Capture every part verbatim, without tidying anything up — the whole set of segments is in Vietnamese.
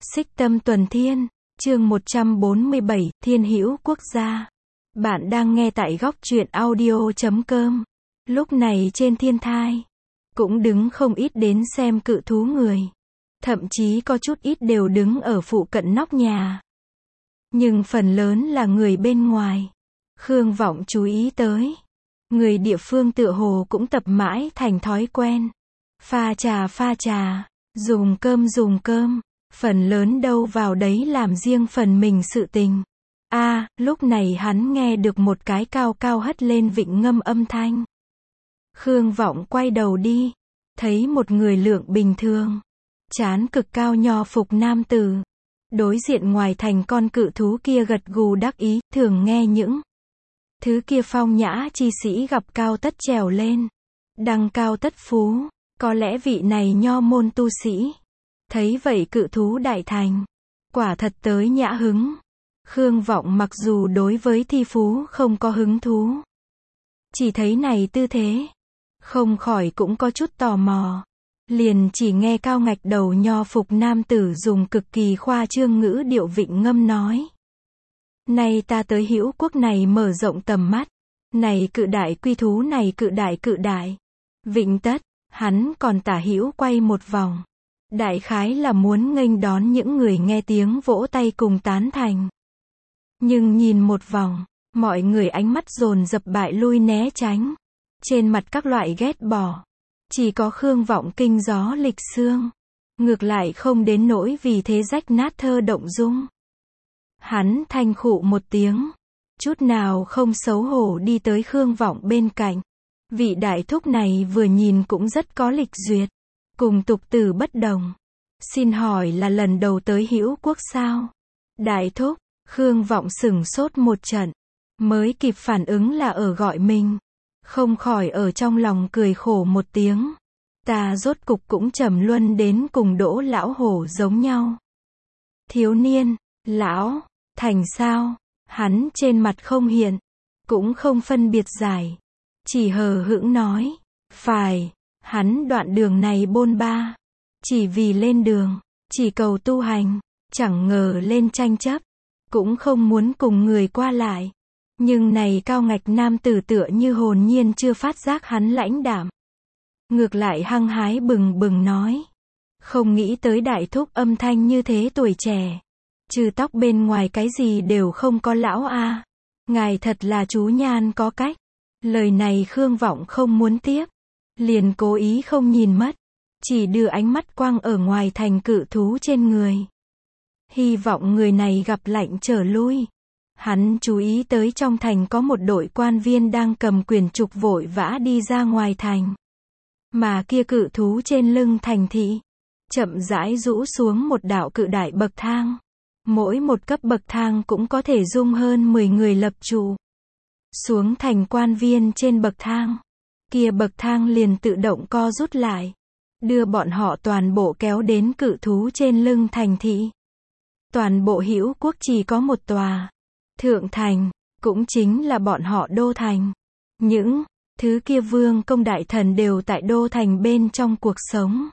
Xích Tâm Tuần Thiên, chương một trăm bốn mươi bảy, Thiên Hữu Quốc gia. Bạn đang nghe tại góc truyện audio chấm com. Lúc này trên thiên thai, cũng đứng không ít đến xem cự thú người. Thậm chí có chút ít đều đứng ở phụ cận nóc nhà. Nhưng phần lớn là người bên ngoài. Khương Vọng chú ý tới. Người địa phương tựa hồ cũng tập mãi thành thói quen. Pha trà pha trà, dùng cơm dùng cơm. Phần lớn đâu vào đấy làm riêng phần mình sự tình. A, à, lúc này hắn nghe được một cái cao cao hất lên vịnh ngâm âm thanh. Khương Vọng quay đầu đi, thấy một người lượng bình thường, trán cực cao nho phục nam tử. Đối diện ngoài thành con cự thú kia gật gù đắc ý, thường nghe những thứ kia phong nhã chi sĩ gặp cao tất trèo lên, đăng cao tất phú, có lẽ vị này nho môn tu sĩ. Thấy vậy cự thú đại thành, quả thật tới nhã hứng. Khương Vọng mặc dù đối với thi phú không có hứng thú, chỉ thấy này tư thế, không khỏi cũng có chút tò mò. Liền chỉ nghe cao ngạch đầu nho phục nam tử dùng cực kỳ khoa trương ngữ điệu vịnh ngâm nói. Nay ta tới Hữu Quốc này mở rộng tầm mắt. Này cự đại quy thú, này cự đại cự đại. Vịnh tất, hắn còn tả hữu quay một vòng. Đại khái là muốn nghênh đón những người nghe tiếng vỗ tay cùng tán thành. Nhưng nhìn một vòng, mọi người ánh mắt dồn dập bại lui né tránh. Trên mặt các loại ghét bỏ. Chỉ có Khương Vọng kinh gió lịch xương. Ngược lại không đến nỗi vì thế rách nát thơ động dung. Hắn thanh khụ một tiếng. Chút nào không xấu hổ đi tới Khương Vọng bên cạnh. Vị đại thúc này vừa nhìn cũng rất có lịch duyệt. Cùng tục tử bất đồng. Xin hỏi là lần đầu tới Hữu Quốc sao? Đại thúc, Khương Vọng sửng sốt một trận. Mới kịp phản ứng là ở gọi mình. Không khỏi ở trong lòng cười khổ một tiếng. Ta rốt cục cũng trầm luân đến cùng Đỗ lão hổ giống nhau. Thiếu niên, lão, thành sao? Hắn trên mặt không hiện, cũng không phân biệt giải. Chỉ hờ hững nói, phải, hắn đoạn đường này bôn ba. Chỉ vì lên đường, chỉ cầu tu hành, chẳng ngờ lên tranh chấp. Cũng không muốn cùng người qua lại. Nhưng này cao ngạch nam tử tựa như hồn nhiên chưa phát giác hắn lãnh đạm. Ngược lại hăng hái bừng bừng nói. Không nghĩ tới đại thúc âm thanh như thế tuổi trẻ. Trừ tóc bên ngoài cái gì đều không có lão a. À. Ngài thật là chú nhan có cách. Lời này Khương Vọng không muốn tiếp. Liền cố ý không nhìn mất. Chỉ đưa ánh mắt quang ở ngoài thành cự thú trên người. Hy vọng người này gặp lạnh trở lui. Hắn chú ý tới trong thành có một đội quan viên đang cầm quyền trục vội vã đi ra ngoài thành. Mà kia cự thú trên lưng thành thị, chậm rãi rũ xuống một đạo cự đại bậc thang. Mỗi một cấp bậc thang cũng có thể dung hơn mười người lập trụ. Xuống thành quan viên trên bậc thang. Kia bậc thang liền tự động co rút lại. Đưa bọn họ toàn bộ kéo đến cự thú trên lưng thành thị. Toàn bộ Hữu Quốc chỉ có một tòa. Thượng thành, cũng chính là bọn họ đô thành. Những thứ kia vương công đại thần đều tại đô thành bên trong cuộc sống.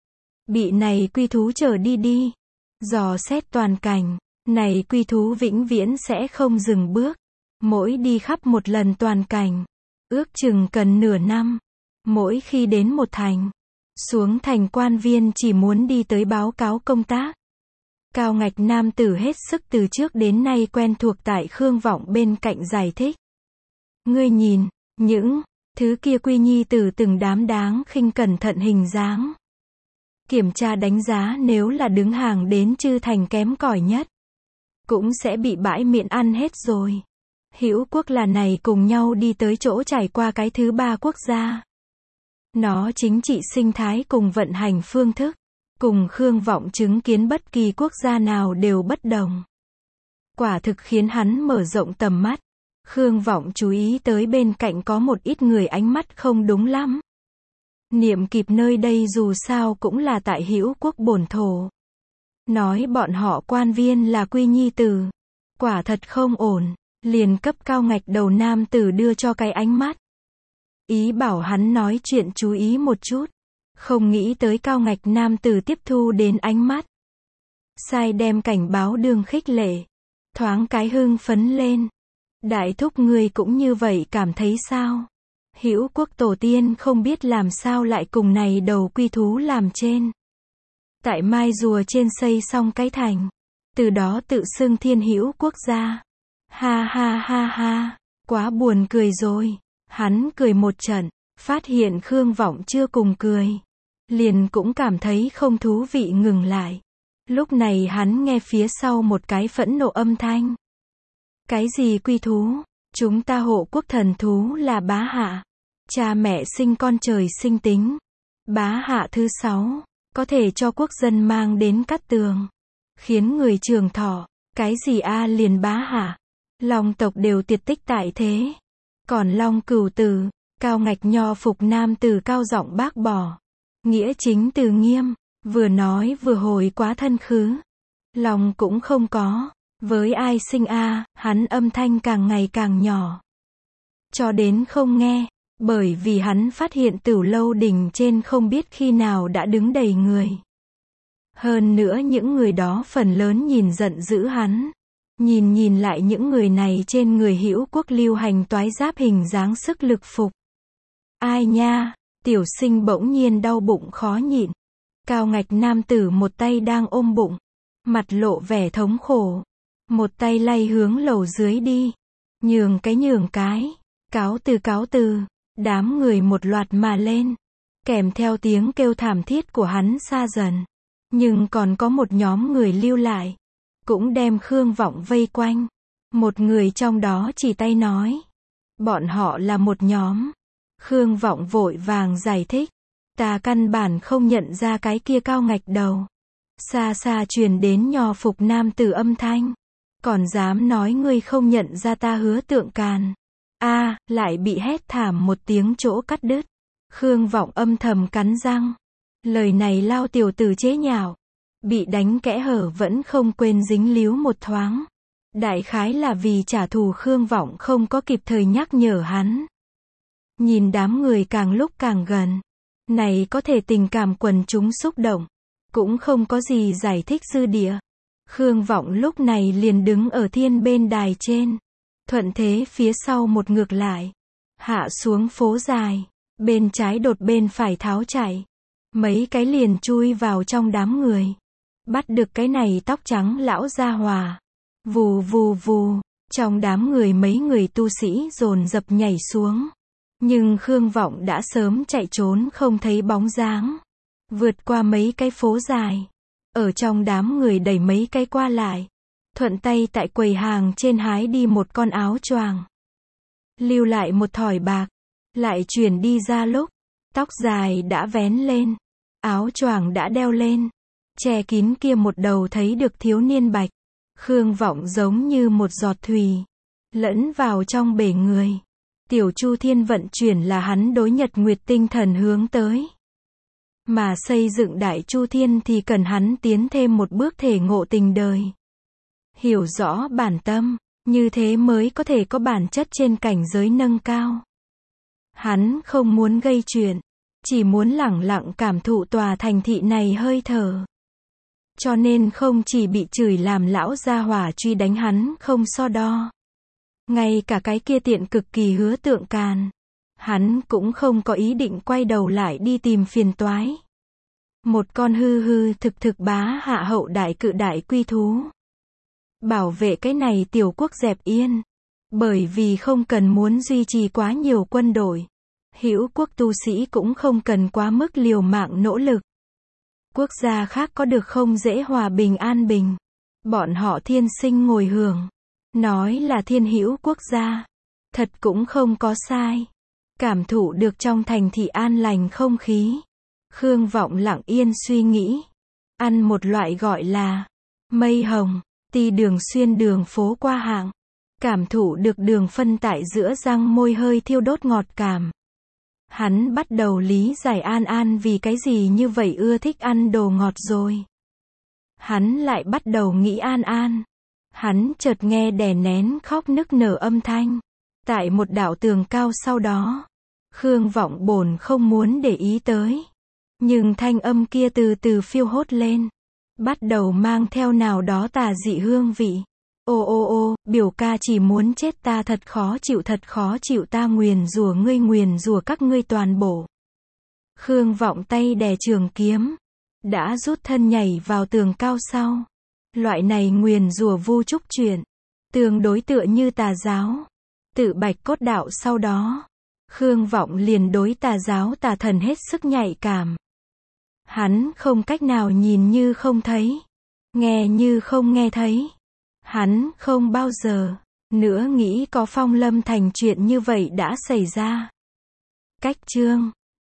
Bị này quy thú trở đi đi. Dò xét toàn cảnh, này quy thú vĩnh viễn sẽ không dừng bước. Mỗi đi khắp một lần toàn cảnh, ước chừng cần nửa năm. Mỗi khi đến một thành, xuống thành quan viên chỉ muốn đi tới báo cáo công tác. Cao ngạch nam tử hết sức từ trước đến nay quen thuộc tại Khương Vọng bên cạnh giải thích. Ngươi nhìn, những thứ kia quy nhi tử từng đám đáng khinh cẩn thận hình dáng. Kiểm tra đánh giá nếu là đứng hàng đến chư thành kém cỏi nhất. Cũng sẽ bị bãi miệng ăn hết rồi. Hữu Quốc là này cùng nhau đi tới chỗ trải qua cái thứ ba quốc gia. Nó chính trị sinh thái cùng vận hành phương thức. Cùng Khương Vọng chứng kiến bất kỳ quốc gia nào đều bất đồng. Quả thực khiến hắn mở rộng tầm mắt. Khương Vọng chú ý tới bên cạnh có một ít người ánh mắt không đúng lắm. Niệm kịp nơi đây dù sao cũng là tại Hữu Quốc bổn thổ. Nói bọn họ quan viên là quy nhi tử. Quả thật không ổn. Liền cấp cao ngạch đầu nam tử đưa cho cái ánh mắt. Ý bảo hắn nói chuyện chú ý một chút. Không nghĩ tới cao ngạch nam tử tiếp thu đến ánh mắt. Sai đem cảnh báo đường khích lệ. Thoáng cái hưng phấn lên. Đại thúc ngươi cũng như vậy cảm thấy sao? Hữu Quốc tổ tiên không biết làm sao lại cùng này đầu quy thú làm trên. Tại Mai Rùa trên xây xong cái thành. Từ đó tự xưng Thiên Hữu Quốc gia. Ha ha ha ha, quá buồn cười rồi. Hắn cười một trận, phát hiện Khương Vọng chưa cùng cười. Liền cũng cảm thấy không thú vị ngừng lại. Lúc này hắn nghe phía sau một cái phẫn nộ âm thanh. Cái gì quy thú? Chúng ta hộ quốc thần thú là bá hạ. Cha mẹ sinh con trời sinh tính. Bá hạ thứ sáu, có thể cho quốc dân mang đến cát tường. Khiến người trường thọ. Cái gì a liền bá hạ? Long tộc đều tiệt tích tại thế. Còn Long Cửu Tử, cao ngạch nho phục nam tử cao giọng bác bỏ. Nghĩa chính từ nghiêm, vừa nói vừa hồi quá thân khứ. Lòng cũng không có, với ai sinh a, hắn âm thanh càng ngày càng nhỏ. Cho đến không nghe, bởi vì hắn phát hiện Tửu Lâu đỉnh trên không biết khi nào đã đứng đầy người. Hơn nữa những người đó phần lớn nhìn giận dữ hắn. Nhìn nhìn lại những người này trên người Hữu Quốc lưu hành toái giáp hình dáng sức lực phục. Ai nha, tiểu sinh bỗng nhiên đau bụng khó nhịn. Cao ngạch nam tử một tay đang ôm bụng, mặt lộ vẻ thống khổ. Một tay lay hướng lầu dưới đi. Nhường cái nhường cái, cáo từ cáo từ, đám người một loạt mà lên. Kèm theo tiếng kêu thảm thiết của hắn xa dần. Nhưng còn có một nhóm người lưu lại. Cũng đem Khương Vọng vây quanh. Một người trong đó chỉ tay nói. Bọn họ là một nhóm. Khương Vọng vội vàng giải thích. Ta căn bản không nhận ra cái kia cao ngạch đầu. Xa xa truyền đến nho phục nam tử âm thanh. Còn dám nói ngươi không nhận ra ta Hứa Tượng Càn. A, lại bị hét thảm một tiếng chỗ cắt đứt. Khương Vọng âm thầm cắn răng. Lời này lao tiểu tử chế nhạo. Bị đánh kẽ hở vẫn không quên dính líu một thoáng. Đại khái là vì trả thù Khương Vọng không có kịp thời nhắc nhở hắn. Nhìn đám người càng lúc càng gần. Này có thể tình cảm quần chúng xúc động. Cũng không có gì giải thích dư địa. Khương Vọng lúc này liền đứng ở thiên bên đài trên. Thuận thế phía sau một ngược lại. Hạ xuống phố dài. Bên trái đột bên phải tháo chạy. Mấy cái liền chui vào trong đám người. Bắt được cái này tóc trắng lão gia hòa. Vù vù vù. Trong đám người mấy người tu sĩ dồn dập nhảy xuống. Nhưng Khương Vọng đã sớm chạy trốn không thấy bóng dáng. Vượt qua mấy cái phố dài. Ở trong đám người đẩy mấy cái qua lại. Thuận tay tại quầy hàng trên hái đi một con áo choàng. Lưu lại một thỏi bạc. Lại chuyển đi ra lúc. Tóc dài đã vén lên. Áo choàng đã đeo lên. Che kín kia một đầu thấy được thiếu niên bạch. Khương Vọng giống như một giọt thủy. Lẫn vào trong bể người. Tiểu Chu Thiên vận chuyển là hắn đối Nhật Nguyệt tinh thần hướng tới. Mà xây dựng Đại Chu Thiên thì cần hắn tiến thêm một bước thể ngộ tình đời. Hiểu rõ bản tâm, như thế mới có thể có bản chất trên cảnh giới nâng cao. Hắn không muốn gây chuyện, chỉ muốn lẳng lặng cảm thụ tòa thành thị này hơi thở. Cho nên không chỉ bị chửi làm lão gia hỏa truy đánh hắn không so đo. Ngay cả cái kia tiện cực kỳ Hứa Tượng Càn. Hắn cũng không có ý định quay đầu lại đi tìm phiền toái. Một con hư hư thực thực bá hạ hậu đại cự đại quy thú. Bảo vệ cái này tiểu quốc dẹp yên. Bởi vì không cần muốn duy trì quá nhiều quân đội. Hữu quốc tu sĩ cũng không cần quá mức liều mạng nỗ lực. Quốc gia khác có được không dễ hòa bình an bình. Bọn họ thiên sinh ngồi hưởng. Nói là thiên hữu quốc gia. Thật cũng không có sai. Cảm thụ được trong thành thị an lành không khí. Khương Vọng lặng yên suy nghĩ. Ăn một loại gọi là mây hồng. Ti đường xuyên đường phố qua hạng. Cảm thụ được đường phân tại giữa răng môi hơi thiêu đốt ngọt cảm. Hắn bắt đầu lý giải An An vì cái gì như vậy ưa thích ăn đồ ngọt rồi. Hắn lại bắt đầu nghĩ An An. Hắn chợt nghe đè nén khóc nức nở âm thanh. Tại một đảo tường cao sau đó. Khương Vọng bổn không muốn để ý tới. Nhưng thanh âm kia từ từ phiêu hốt lên. bắt đầu mang theo nào đó tà dị hương vị. Ô ô ô, biểu ca chỉ muốn chết, ta thật khó chịu, thật khó chịu, ta nguyền rủa ngươi, nguyền rủa các ngươi toàn bộ. Khương Vọng tay đè trường kiếm, đã rút thân nhảy vào tường cao sau. Loại này nguyền rủa vu trúc chuyện, tương đối tựa như tà giáo, tự bạch cốt đạo. Sau đó, Khương Vọng liền đối tà giáo tà thần hết sức nhạy cảm. Hắn không cách nào nhìn như không thấy, nghe như không nghe thấy. Hắn không bao giờ nữa nghĩ có Phong Lâm Thành chuyện như vậy đã xảy ra. Cách chương